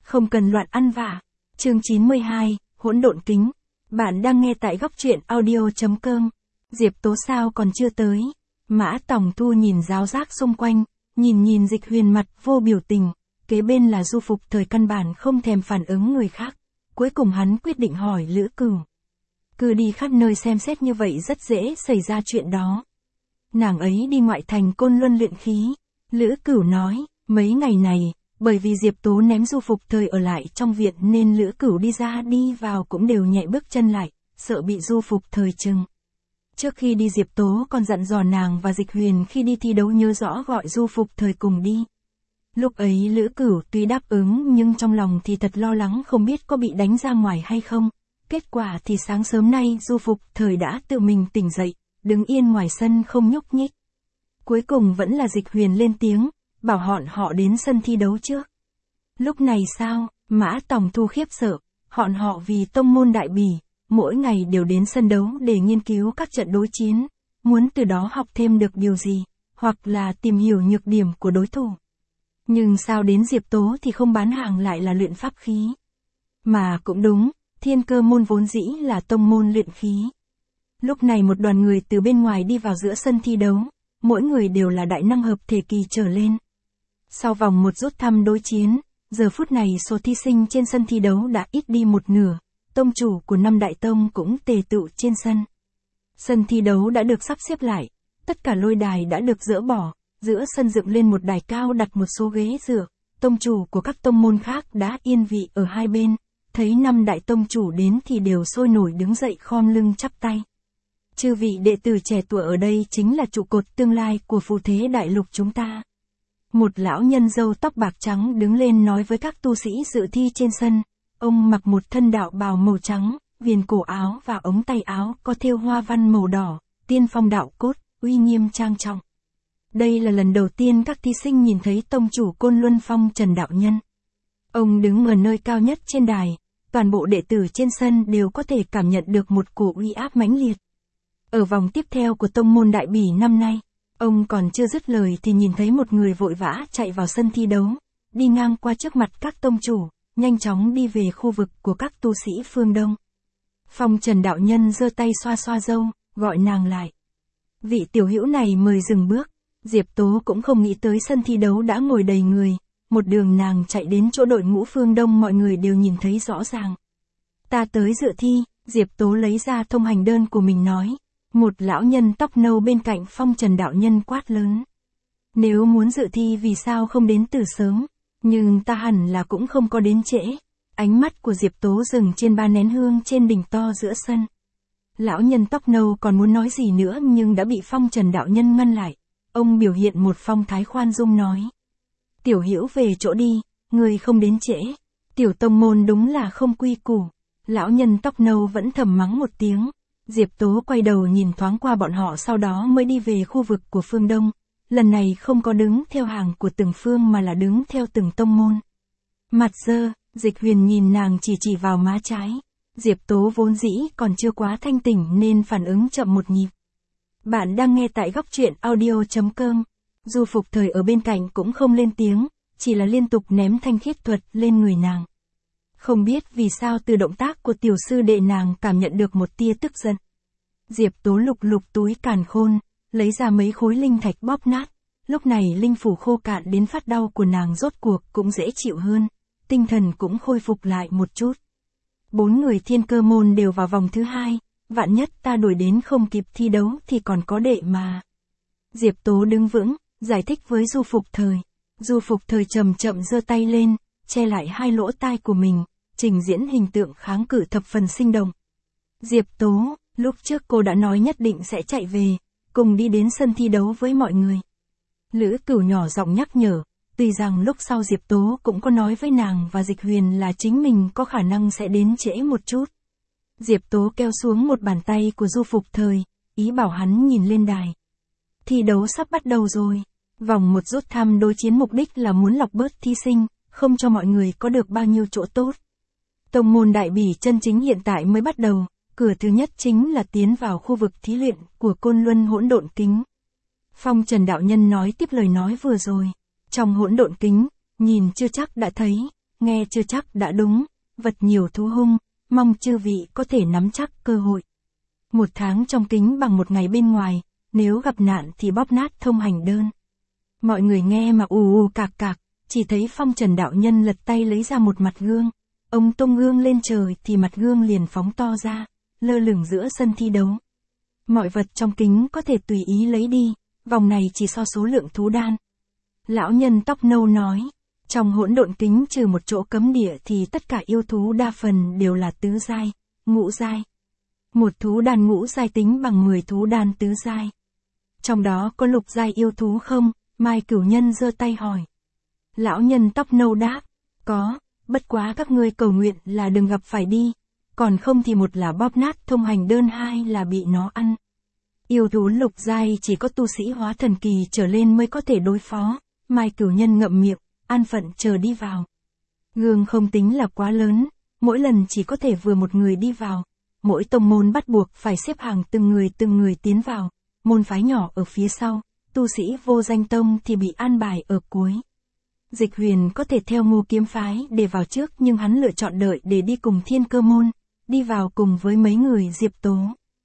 không cần loạn ăn vạ. Chương 92, hỗn độn kính. Bạn đang nghe tại góc truyện audio.com. Diệp Tố sao còn chưa tới? Mã Tòng Thu nhìn ráo rác xung quanh, nhìn Dịch Huyền mặt vô biểu tình, kế bên là Du Phục Thời căn bản không thèm phản ứng người khác. Cuối cùng hắn quyết định hỏi Lữ Cửu. Cứ đi khắp nơi xem xét như vậy rất dễ xảy ra chuyện đó. Nàng ấy đi ngoại thành Côn Luân luyện khí. Lữ Cửu nói, mấy ngày này, bởi vì Diệp Tố ném Du Phục Thời ở lại trong viện nên Lữ Cửu đi ra đi vào cũng đều nhẹ bước chân lại, sợ bị Du Phục Thời chừng. Trước khi đi Diệp Tố còn dặn dò nàng và Dịch Huyền khi đi thi đấu nhớ rõ gọi Du Phục Thời cùng đi. Lúc ấy Lữ Cửu tuy đáp ứng nhưng trong lòng thì thật lo lắng không biết có bị đánh ra ngoài hay không. Kết quả thì sáng sớm nay Du Phục Thời đã tự mình tỉnh dậy, đứng yên ngoài sân không nhúc nhích. Cuối cùng vẫn là Dịch Huyền lên tiếng, bảo họ đến sân thi đấu trước. Lúc này sao? Mã Tòng Thu khiếp sợ, họ vì tông môn đại bỉ, mỗi ngày đều đến sân đấu để nghiên cứu các trận đối chiến, muốn từ đó học thêm được điều gì, hoặc là tìm hiểu nhược điểm của đối thủ. Nhưng sao đến Diệp Tố thì không bán hàng lại là luyện pháp khí? Mà cũng đúng, Thiên Cơ môn vốn dĩ là tông môn luyện khí. Lúc này một đoàn người từ bên ngoài đi vào giữa sân thi đấu, mỗi người đều là đại năng hợp thể kỳ trở lên. Sau vòng một rút thăm đối chiến, giờ phút này số thí sinh trên sân thi đấu đã ít đi một nửa, tông chủ của 5 đại tông cũng tề tựu trên sân. Sân thi đấu đã được sắp xếp lại, tất cả lôi đài đã được dỡ bỏ, giữa sân dựng lên một đài cao đặt một số ghế dựa, tông chủ của các tông môn khác đã yên vị ở hai bên, thấy 5 đại tông chủ đến thì đều sôi nổi đứng dậy khom lưng chắp tay. Chư vị đệ tử trẻ tuổi ở đây chính là trụ cột tương lai của phù thế đại lục chúng ta. Một lão nhân râu tóc bạc trắng đứng lên nói với các tu sĩ dự thi trên sân. Ông mặc một thân đạo bào màu trắng, viền cổ áo và ống tay áo có thêu hoa văn màu đỏ, tiên phong đạo cốt, uy nghiêm trang trọng. Đây là lần đầu tiên các thí sinh nhìn thấy tông chủ Côn Luân Phong Trần Đạo Nhân. Ông đứng ở nơi cao nhất trên đài, toàn bộ đệ tử trên sân đều có thể cảm nhận được một cổ uy áp mãnh liệt. Ở vòng tiếp theo của tông môn đại bỉ năm nay, ông còn chưa dứt lời thì nhìn thấy một người vội vã chạy vào sân thi đấu, đi ngang qua trước mặt các tông chủ, nhanh chóng đi về khu vực của các tu sĩ phương Đông. Phong Trần Đạo Nhân giơ tay xoa xoa râu, gọi nàng lại. Vị tiểu hữu này mời dừng bước. Diệp Tố cũng không nghĩ tới sân thi đấu đã ngồi đầy người, một đường nàng chạy đến chỗ đội ngũ phương Đông mọi người đều nhìn thấy rõ ràng. Ta tới dự thi, Diệp Tố lấy ra thông hành đơn của mình nói. Một lão nhân tóc nâu bên cạnh Phong Trần Đạo Nhân quát lớn. Nếu muốn dự thi vì sao không đến từ sớm, nhưng ta hẳn là cũng không có đến trễ. Ánh mắt của Diệp Tố dừng trên 3 nén hương trên đỉnh to giữa sân. Lão nhân tóc nâu còn muốn nói gì nữa nhưng đã bị Phong Trần Đạo Nhân ngăn lại. Ông biểu hiện một phong thái khoan dung nói. Tiểu hữu về chỗ đi, người không đến trễ. Tiểu tông môn đúng là không quy củ. Lão nhân tóc nâu vẫn thầm mắng một tiếng. Diệp Tố quay đầu nhìn thoáng qua bọn họ sau đó mới đi về khu vực của phương Đông. Lần này không có đứng theo hàng của từng phương mà là đứng theo từng tông môn. Mặt dơ, Dịch Huyền nhìn nàng chỉ vào má trái. Diệp Tố vốn dĩ còn chưa quá thanh tỉnh nên phản ứng chậm một nhịp. Bạn đang nghe tại góc truyện audio.com. Du Phục Thời ở bên cạnh cũng không lên tiếng, chỉ là liên tục ném thanh khiết thuật lên người nàng. Không biết vì sao từ động tác của tiểu sư đệ nàng cảm nhận được một tia tức giận. Diệp Tố lục túi càn khôn, lấy ra mấy khối linh thạch bóp nát. Lúc này linh phủ khô cạn đến phát đau của nàng rốt cuộc cũng dễ chịu hơn, tinh thần cũng khôi phục lại một chút. 4 người Thiên Cơ môn đều vào vòng thứ 2, vạn nhất ta đuổi đến không kịp thi đấu thì còn có đệ mà. Diệp Tố đứng vững, giải thích với Du Phục Thời. Du Phục Thời chậm giơ tay lên, che lại 2 lỗ tai của mình, trình diễn hình tượng kháng cự thập phần sinh động. Diệp Tố, lúc trước cô đã nói nhất định sẽ chạy về, cùng đi đến sân thi đấu với mọi người. Lữ Cửu nhỏ giọng nhắc nhở, tuy rằng lúc sau Diệp Tố cũng có nói với nàng và Dịch Huyền là chính mình có khả năng sẽ đến trễ một chút. Diệp Tố kéo xuống một bàn tay của Du Phục Thời, ý bảo hắn nhìn lên đài. Thi đấu sắp bắt đầu rồi. Vòng một rút thăm đối chiến mục đích là muốn lọc bớt thí sinh, không cho mọi người có được bao nhiêu chỗ tốt. Tông môn đại bỉ chân chính hiện tại mới bắt đầu, cửa thứ nhất chính là tiến vào khu vực thí luyện của Côn Luân hỗn độn kính. Phong Trần Đạo Nhân nói tiếp lời nói vừa rồi. Trong hỗn độn kính, nhìn chưa chắc đã thấy, nghe chưa chắc đã đúng, vật nhiều thú hung, mong chư vị có thể nắm chắc cơ hội. 1 tháng trong kính bằng 1 ngày bên ngoài, nếu gặp nạn thì bóp nát thông hành đơn. Mọi người nghe mà ù ù cạc cạc, chỉ thấy Phong Trần đạo nhân lật tay lấy ra một mặt gương. Ông tung gương lên trời thì mặt gương liền phóng to ra, lơ lửng giữa sân thi đấu. Mọi vật trong kính có thể tùy ý lấy đi, vòng này chỉ so số lượng thú đan. Lão nhân tóc nâu nói, trong hỗn độn kính trừ một chỗ cấm địa thì tất cả yêu thú đa phần đều là tứ giai, ngũ giai. Một thú đan ngũ giai tính bằng 10 thú đan tứ giai. Trong đó có lục giai yêu thú không? Mai Cửu Nhân giơ tay hỏi. Lão nhân tóc nâu đáp, có, bất quá các ngươi cầu nguyện là đừng gặp phải đi, còn không thì một là bóp nát thông hành đơn, 2 là bị nó ăn. Yêu thú lục giai chỉ có tu sĩ hóa thần kỳ trở lên mới có thể đối phó. Mai Cửu Nhân ngậm miệng, an phận chờ đi vào. Gương không tính là quá lớn, mỗi lần chỉ có thể vừa một người đi vào. Mỗi tông môn bắt buộc phải xếp hàng từng người tiến vào, môn phái nhỏ ở phía sau, tu sĩ vô danh tông thì bị an bài ở cuối. Dịch Huyền có thể theo Ngô Kiếm phái để vào trước, nhưng hắn lựa chọn đợi để đi cùng Thiên Cơ môn, đi vào cùng với mấy người Diệp Tố.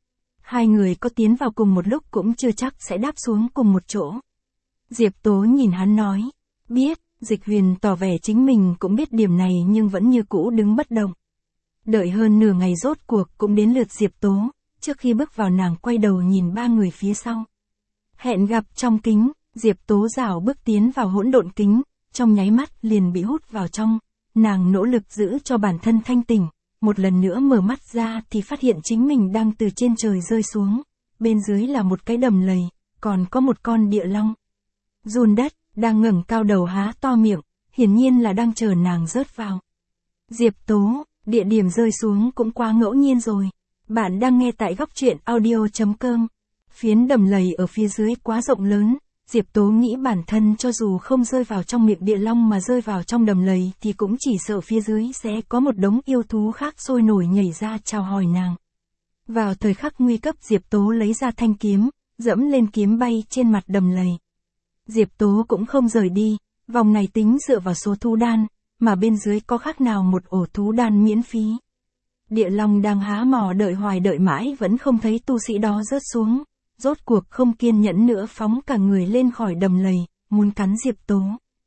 2 người có tiến vào cùng một lúc cũng chưa chắc sẽ đáp xuống cùng một chỗ. Diệp Tố nhìn hắn nói, biết. Dịch Huyền tỏ vẻ chính mình cũng biết điểm này nhưng vẫn như cũ đứng bất động. Đợi hơn nửa ngày rốt cuộc cũng đến lượt Diệp Tố, trước khi bước vào nàng quay đầu nhìn 3 người phía sau. Hẹn gặp trong kính, Diệp Tố rảo bước tiến vào hỗn độn kính, trong nháy mắt liền bị hút vào trong, nàng nỗ lực giữ cho bản thân thanh tỉnh, một lần nữa mở mắt ra thì phát hiện chính mình đang từ trên trời rơi xuống, bên dưới là một cái đầm lầy, còn có một con địa long. Giun đất, đang ngẩng cao đầu há to miệng, hiển nhiên là đang chờ nàng rớt vào. Diệp Tố, địa điểm rơi xuống cũng quá ngẫu nhiên rồi. Bạn đang nghe tại góc truyện audio.com. Phiến đầm lầy ở phía dưới quá rộng lớn, Diệp Tố nghĩ bản thân cho dù không rơi vào trong miệng địa long mà rơi vào trong đầm lầy thì cũng chỉ sợ phía dưới sẽ có một đống yêu thú khác sôi nổi nhảy ra chào hỏi nàng. Vào thời khắc nguy cấp Diệp Tố lấy ra thanh kiếm, dẫm lên kiếm bay trên mặt đầm lầy. Diệp Tố cũng không rời đi, vòng này tính dựa vào số thú đan, mà bên dưới có khác nào một ổ thú đan miễn phí. Địa long đang há mỏ đợi hoài đợi mãi vẫn không thấy tu sĩ đó rớt xuống, rốt cuộc không kiên nhẫn nữa phóng cả người lên khỏi đầm lầy, muốn cắn Diệp Tố.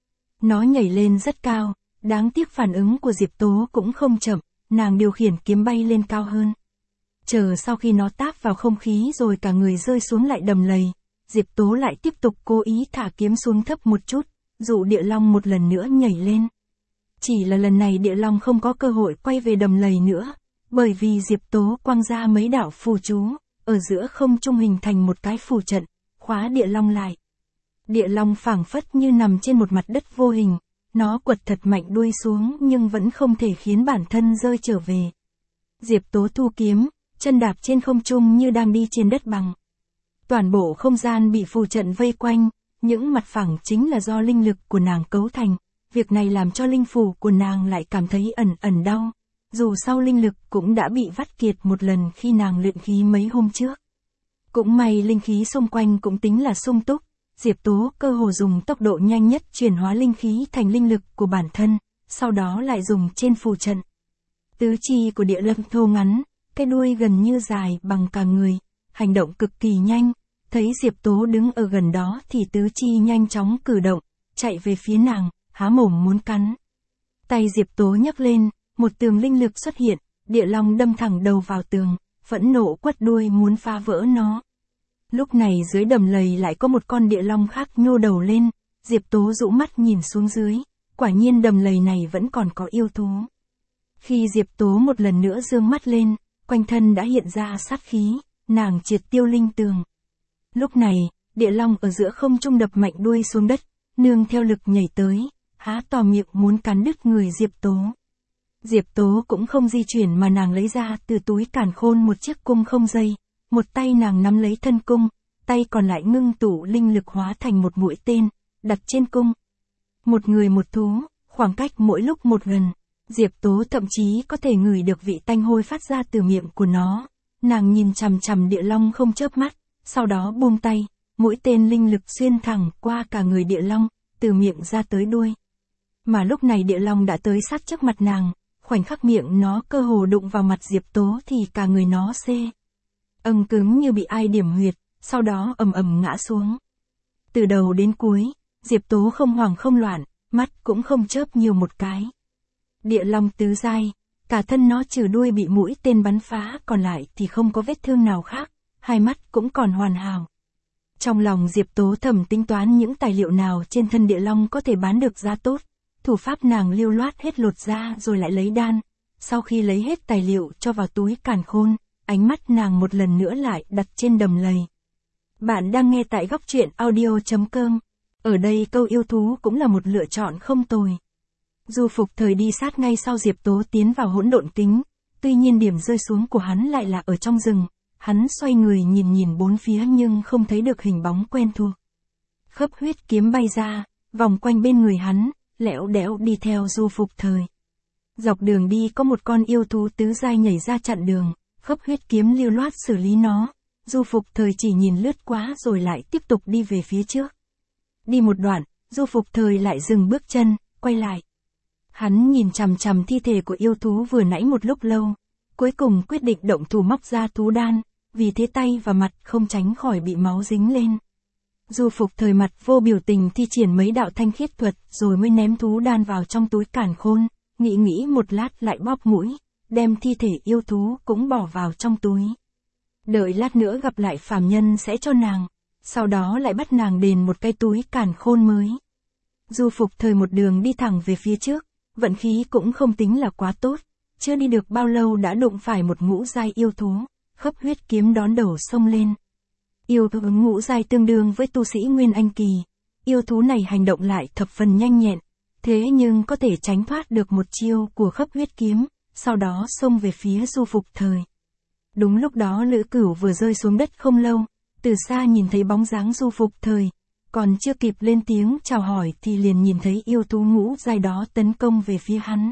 Nó nhảy lên rất cao, đáng tiếc phản ứng của Diệp Tố cũng không chậm, nàng điều khiển kiếm bay lên cao hơn. Chờ sau khi nó táp vào không khí rồi cả người rơi xuống lại đầm lầy, Diệp Tố lại tiếp tục cố ý thả kiếm xuống thấp một chút, dụ địa long một lần nữa nhảy lên. Chỉ là lần này địa long không có cơ hội quay về đầm lầy nữa, bởi vì Diệp Tố quăng ra mấy đạo phù chú, ở giữa không trung hình thành một cái phù trận, khóa địa long lại. Địa long phảng phất như nằm trên một mặt đất vô hình, nó quật thật mạnh đuôi xuống nhưng vẫn không thể khiến bản thân rơi trở về. Diệp Tố thu kiếm, chân đạp trên không trung như đang đi trên đất bằng. Toàn bộ không gian bị phù trận vây quanh, những mặt phẳng chính là do linh lực của nàng cấu thành, việc này làm cho linh phù của nàng lại cảm thấy ẩn đau, dù sau linh lực cũng đã bị vắt kiệt một lần khi nàng luyện khí mấy hôm trước. Cũng may linh khí xung quanh cũng tính là sung túc, Diệp Tố cơ hồ dùng tốc độ nhanh nhất chuyển hóa linh khí thành linh lực của bản thân, sau đó lại dùng trên phù trận. Tứ chi của địa long thô ngắn, cái đuôi gần như dài bằng cả người, hành động cực kỳ nhanh, thấy Diệp Tố đứng ở gần đó thì tứ chi nhanh chóng cử động, chạy về phía nàng, há mồm muốn cắn. Tay Diệp Tố nhấc lên, một tường linh lực xuất hiện, địa long đâm thẳng đầu vào tường, phẫn nộ quất đuôi muốn phá vỡ nó. Lúc này dưới đầm lầy lại có một con địa long khác nhô đầu lên, Diệp Tố rũ mắt nhìn xuống dưới, quả nhiên đầm lầy này vẫn còn có yêu thú. Khi Diệp Tố một lần nữa dương mắt lên, quanh thân đã hiện ra sát khí, nàng triệt tiêu linh tường. Lúc này, địa long ở giữa không trung đập mạnh đuôi xuống đất, nương theo lực nhảy tới, há to miệng muốn cắn đứt người Diệp Tố. Diệp Tố cũng không di chuyển mà nàng lấy ra từ túi càn khôn một chiếc cung không dây, một tay nàng nắm lấy thân cung, tay còn lại ngưng tụ linh lực hóa thành một mũi tên, đặt trên cung. Một người một thú, khoảng cách mỗi lúc một gần, Diệp Tố thậm chí có thể ngửi được vị tanh hôi phát ra từ miệng của nó. Nàng nhìn chằm chằm địa long không chớp mắt, sau đó buông tay, mũi tên linh lực xuyên thẳng qua cả người địa long, từ miệng ra tới đuôi. mà lúc này địa long đã tới sát trước mặt nàng, khoảnh khắc miệng nó cơ hồ đụng vào mặt Diệp Tố thì cả người nó cứng như bị ai điểm huyệt, sau đó ầm ầm ngã xuống. Từ đầu đến cuối, Diệp Tố không hoảng không loạn, mắt cũng không chớp nhiều một cái. Địa long tứ giai, cả thân nó trừ đuôi bị mũi tên bắn phá, còn lại thì không có vết thương nào khác, hai mắt cũng còn hoàn hảo. Trong lòng Diệp Tố thầm tính toán những tài liệu nào trên thân địa long có thể bán được giá tốt, thủ pháp nàng lưu loát hết lột ra rồi lại lấy đan, sau khi lấy hết tài liệu cho vào túi càn khôn, ánh mắt nàng một lần nữa lại đặt trên đầm lầy. Bạn đang nghe tại góc truyện audio.com. Ở đây câu yêu thú cũng là một lựa chọn không tồi. Du Phục Thời đi sát ngay sau Diệp Tố tiến vào hỗn độn kính, tuy nhiên điểm rơi xuống của hắn lại là ở trong rừng, hắn xoay người nhìn bốn phía nhưng không thấy được hình bóng quen thuộc. Khớp huyết kiếm bay ra, vòng quanh bên người hắn, lẻo đẻo đi theo Du Phục Thời. Dọc đường đi có một con yêu thú tứ giai nhảy ra chặn đường, khớp huyết kiếm lưu loát xử lý nó. Du Phục Thời chỉ nhìn lướt qua rồi lại tiếp tục đi về phía trước. Đi một đoạn, Du Phục Thời lại dừng bước chân, quay lại. Hắn nhìn chằm chằm thi thể của yêu thú vừa nãy một lúc lâu, cuối cùng quyết định động thủ móc ra thú đan, vì thế tay và mặt không tránh khỏi bị máu dính lên. Du Phục Thời mặt vô biểu tình thi triển mấy đạo thanh khiết thuật rồi mới ném thú đan vào trong túi càn khôn, nghĩ một lát lại bóp mũi, đem thi thể yêu thú cũng bỏ vào trong túi. Đợi lát nữa gặp lại phàm nhân sẽ cho nàng, sau đó lại bắt nàng đền một cái túi càn khôn mới. Du Phục Thời một đường đi thẳng về phía trước, vận khí cũng không tính là quá tốt, chưa đi được bao lâu đã đụng phải một ngũ giai yêu thú, khớp huyết kiếm đón đầu xông lên. Yêu thú ngũ giai tương đương với tu sĩ Nguyên Anh kỳ, yêu thú này hành động lại thập phần nhanh nhẹn, thế nhưng có thể tránh thoát được một chiêu của khớp huyết kiếm, sau đó xông về phía Du Phục Thời. Đúng lúc đó Lữ Cửu vừa rơi xuống đất không lâu, từ xa nhìn thấy bóng dáng Du Phục Thời, còn chưa kịp lên tiếng chào hỏi thì liền nhìn thấy yêu thú ngũ giai đó tấn công về phía hắn.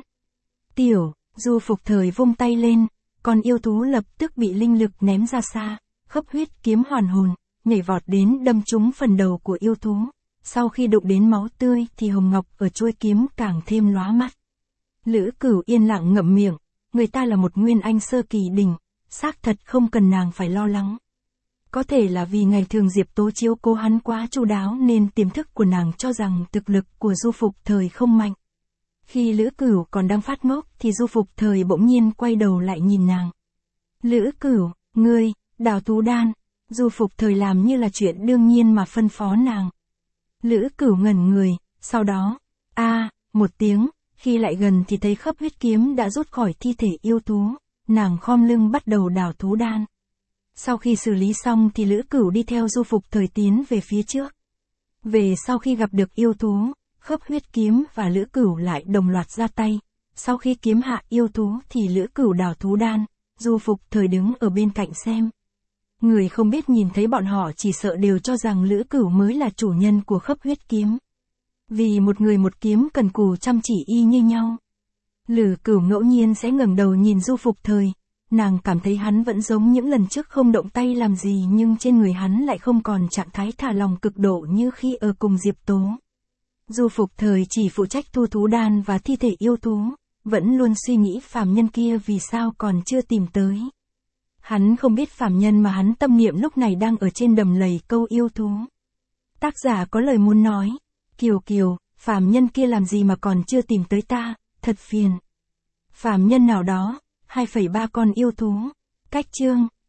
Du Phục Thời vung tay lên, còn yêu thú lập tức bị linh lực ném ra xa, khớp huyết kiếm hoàn hồn, nhảy vọt đến đâm trúng phần đầu của yêu thú. Sau khi đụng đến máu tươi thì hồng ngọc ở chuôi kiếm càng thêm lóa mắt. Lữ Cửu yên lặng ngậm miệng, người ta là một Nguyên Anh sơ kỳ đỉnh, xác thật không cần nàng phải lo lắng. Có thể là vì ngày thường Diệp Tố chiếu cố hắn quá chu đáo nên tiềm thức của nàng cho rằng thực lực của Du Phục Thời không mạnh. Khi Lữ Cửu còn đang phát ngốc thì Du Phục Thời bỗng nhiên quay đầu lại nhìn nàng. Lữ Cửu, ngươi, đào thú đan. Du Phục Thời làm như là chuyện đương nhiên mà phân phó nàng. Lữ Cửu ngẩn người, sau đó, một tiếng, khi lại gần thì thấy khớp huyết kiếm đã rút khỏi thi thể yêu thú, nàng khom lưng bắt đầu đào thú đan. Sau khi xử lý xong thì Lữ Cửu đi theo Du Phục Thời tiến về phía trước. Về sau khi gặp được yêu thú, khớp huyết kiếm và Lữ Cửu lại đồng loạt ra tay. Sau khi kiếm hạ yêu thú thì Lữ Cửu đào thú đan, Du Phục Thời đứng ở bên cạnh xem. Người không biết nhìn thấy bọn họ chỉ sợ đều cho rằng Lữ Cửu mới là chủ nhân của khớp huyết kiếm. Vì một người một kiếm cần cù chăm chỉ y như nhau. Lữ Cửu ngẫu nhiên sẽ ngẩng đầu nhìn Du Phục Thời, nàng cảm thấy hắn vẫn giống những lần trước không động tay làm gì nhưng trên người hắn lại không còn trạng thái thả lòng cực độ như khi ở cùng Diệp Tố. Du Phục Thời chỉ phụ trách thu thú đan và thi thể yêu thú, vẫn luôn suy nghĩ phàm nhân kia vì sao còn chưa tìm tới. Hắn không biết phàm nhân mà hắn tâm niệm lúc này đang ở trên đầm lầy câu yêu thú. Tác giả có lời muốn nói, Kiều, phàm nhân kia làm gì mà còn chưa tìm tới ta, thật phiền. Phàm nhân nào đó, 2,3 con yêu thú. Cách chương